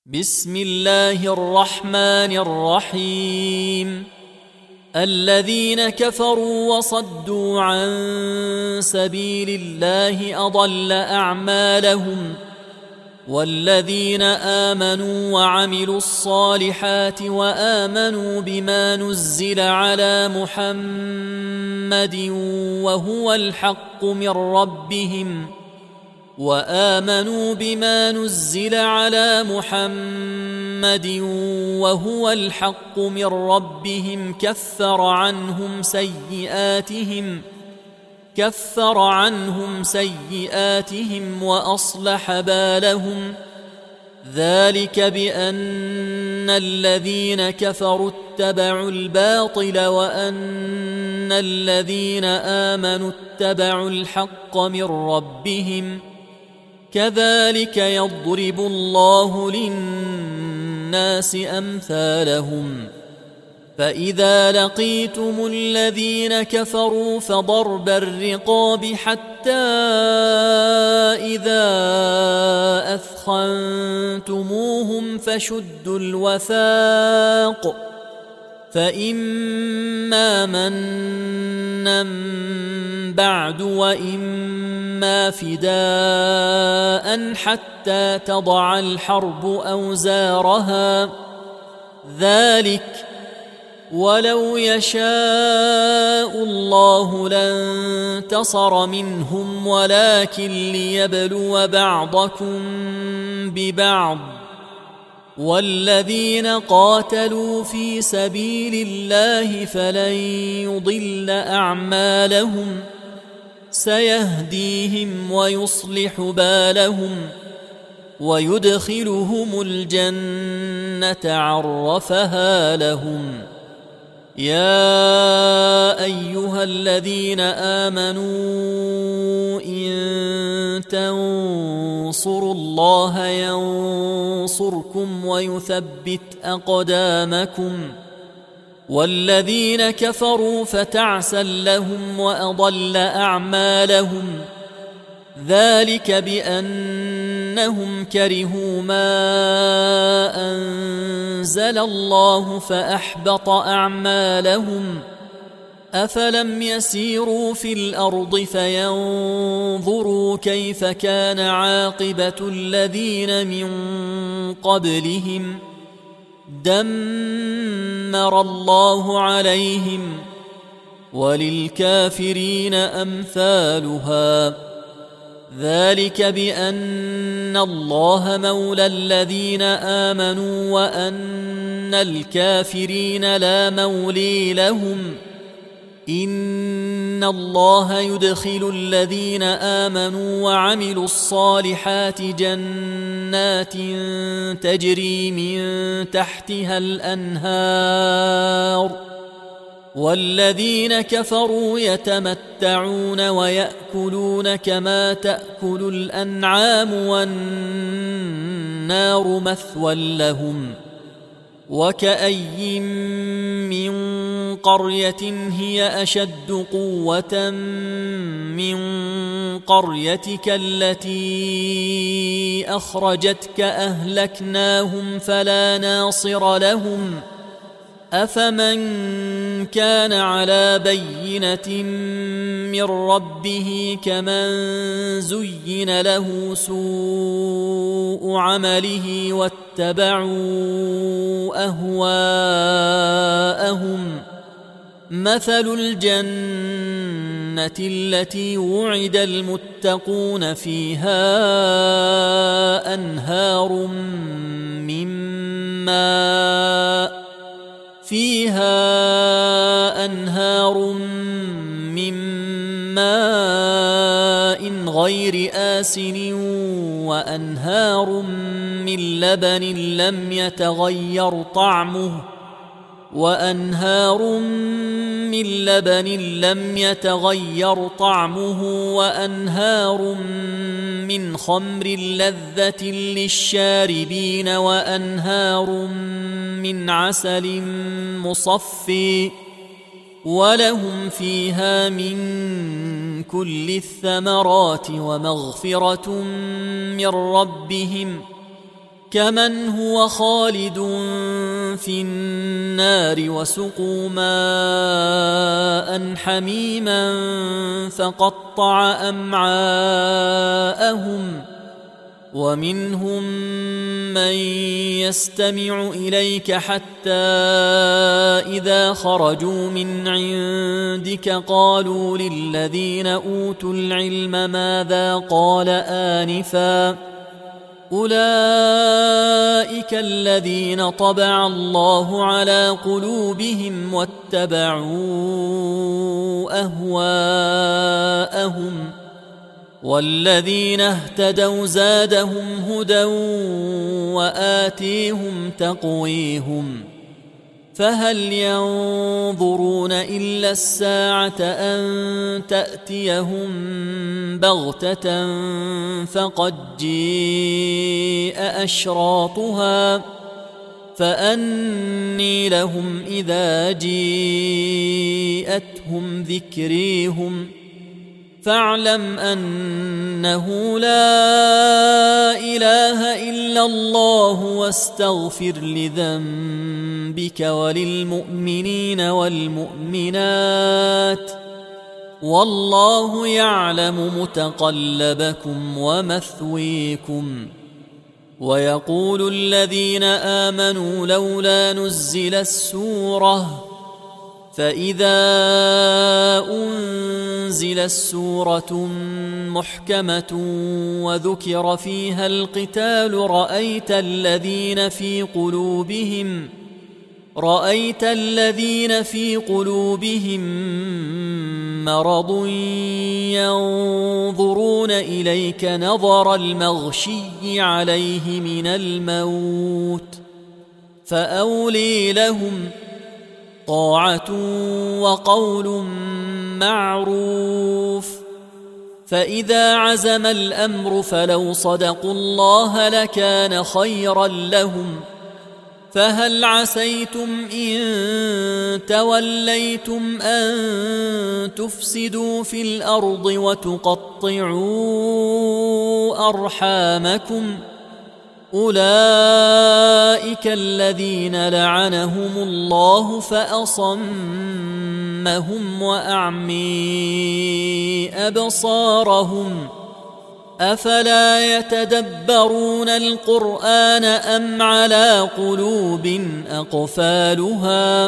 بسم الله الرحمن الرحيم. الذين كفروا وصدوا عن سبيل الله أضل أعمالهم، والذين آمنوا وعملوا الصالحات وآمنوا بما نزل على محمد وهو الحق من ربهم كفر عنهم سيئاتهم وأصلح بالهم. ذلك بأن الذين كفروا اتبعوا الباطل وأن الذين آمنوا اتبعوا الحق من ربهم. كذلك يضرب الله للناس أمثالهم. فإذا لقيتم الذين كفروا فضرب الرقاب حتى إذا أثخنتموهم فشدوا الوثاق، فإما منا بعد وإما فداء حتى تضع الحرب أوزارها. ذلك ولو يشاء الله لانتصر منهم ولكن ليبلو بعضكم ببعض. والذين قاتلوا في سبيل الله فلن يضل أعمالهم، سيهديهم ويصلح بالهم ويدخلهم الجنة عرفها لهم. يا أيها الذين آمنوا إن تنصروا الله ينصركم ويثبت أقدامكم. والذين كفروا فتعسا لهم وأضل أعمالهم. ذلك بأنهم كرهوا ما أنزل الله فأحبط أعمالهم. أفلم يسيروا في الأرض فينظروا كيف كان عاقبة الذين من قبلهم. دمر الله عليهم وللكافرين أمثالها. ذلك بأن الله مولى الذين آمنوا وأن الكافرين لا مولي لهم. إن الله يدخل الذين آمنوا وعملوا الصالحات جنات تجري من تحتها الأنهار، والذين كفروا يتمتعون ويأكلون كما تأكل الأنعام والنار مثوى لهم. وكأي من قرية هي أشد قوة من قريتك التي أخرجتك أهلكناهم فلا ناصر لهم. أفمن كان على بينة من ربه كمن زين له سوء عمله واتبعوا أهواءهم. مثل الجنة التي وعد المتقون فيها أنهار من ماء غير آسن وأنهار من لبن لم يتغير طعمه وأنهار من خمر لذة للشاربين وأنهار من عسل مصفى ولهم فيها من كل الثمرات ومغفرة من ربهم كمن هو خالد في النار وسقوا ماء حميما فقطع أمعاءهم ومنهم من يستمع إليك حتى إذا خرجوا من عندك قالوا للذين أوتوا العلم ماذا قال آنفا أولئك الذين طبع الله على قلوبهم واتبعوا أهواءهم والذين اهتدوا زادهم هدى وآتيهم تقويهم فهل ينظرون إلا الساعة أن تأتيهم بغتة فقد جيء أشراطها فأني لهم إذا جيءتهم ذكريهم فاعلم أنه لا إله إلا الله واستغفر لذنبك وللمؤمنين والمؤمنات والله يعلم متقلبكم ومثويكم ويقول الذين آمنوا لولا نزلت سورة فإذا أنزلت سورة محكمة وذكر فيها القتال رأيت الذين في قلوبهم مرض ينظرون إليك نظر المغشي عليه من الموت فأولي لهم طاعة وقول معروف فإذا عزم الأمر فلو صدقوا الله لكان خيرا لهم فهل عسيتم إن توليتم أن تفسدوا في الأرض وتقطعوا أرحامكم أولئك الذين لعنهم الله فأصمهم وأعمي أبصارهم أفلا يتدبرون القرآن أم على قلوب أقفالها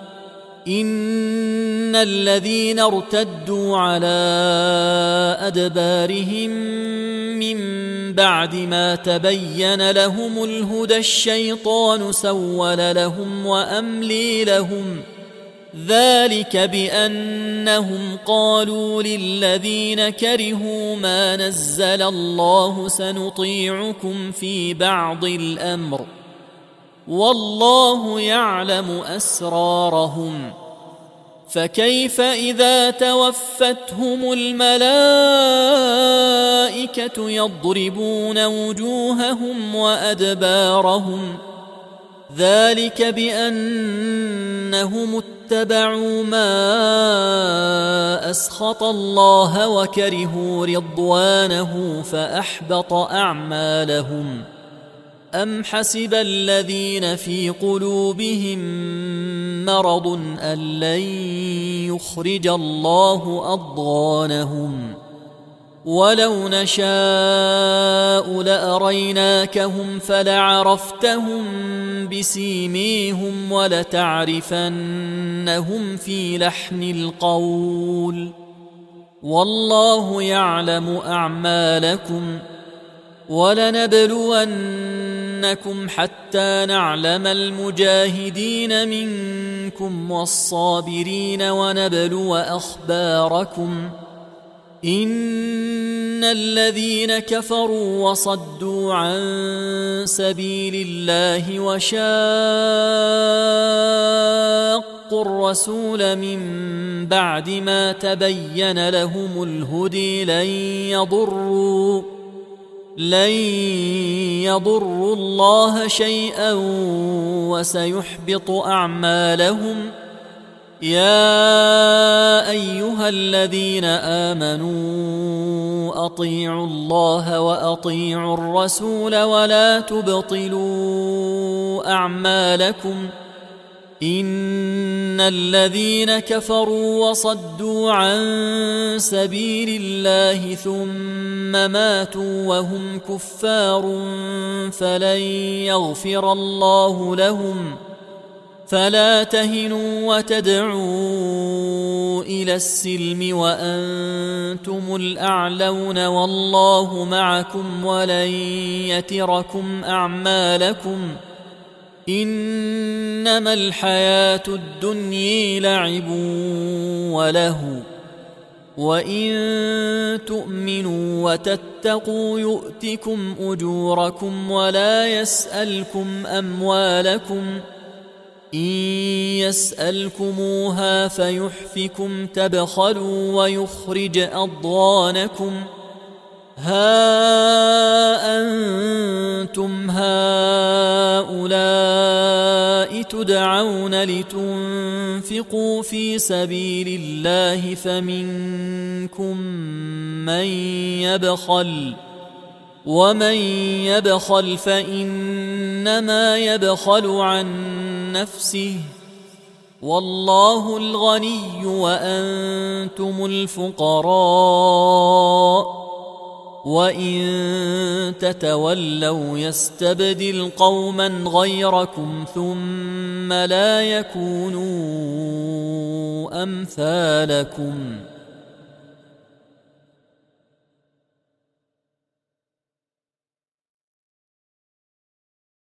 إن الذين ارتدوا على أدبارهم من بعد ما تبين لهم الهدى الشيطان سول لهم وأملي لهم ذلك بأنهم قالوا للذين كرهوا ما نزل الله سنطيعكم في بعض الأمر والله يعلم أسرارهم فكيف إذا توفتهم الملائكة يضربون وجوههم وأدبارهم ذلك بأنهم اتبعوا ما أسخط الله وكرهوا رضوانه فأحبط أعمالهم أم حسب الذين في قلوبهم مرض أن لن يخرج الله أضغانهم ولو نشاء لأريناكهم فلعرفتهم بسيميهم ولتعرفنهم في لحن القول والله يعلم أعمالكم ولنبلونكم حتى نعلم المجاهدين منكم والصابرين ونبلو أخباركم إن الذين كفروا وصدوا عن سبيل الله وشاقوا الرسول من بعد ما تبين لهم الهدي لن يضروا الله شيئا وسيحبط أعمالهم يا أيها الذين آمنوا أطيعوا الله وأطيعوا الرسول ولا تبطلوا أعمالكم إن الذين كفروا وصدوا عن سبيل الله ثم ماتوا وهم كفار فلن يغفر الله لهم فلا تهنوا وتدعوا إلى السلم وأنتم الأعلون والله معكم ولن يتركم أعمالكم إنما الحياة الدنيا لعب وله وإن تؤمنوا وتتقوا يؤتكم أجوركم ولا يسألكم أموالكم إن يسألكموها فيحفكم تبخلوا ويخرج أضغانكم ها أنتم هؤلاء تدعون لتنفقوا في سبيل الله فمنكم من يبخل ومن يبخل فإنما يبخل عن نفسه والله الغني وأنتم الفقراء وإن تتولوا يستبدل قوما غيركم ثم لا يكونوا أمثالكم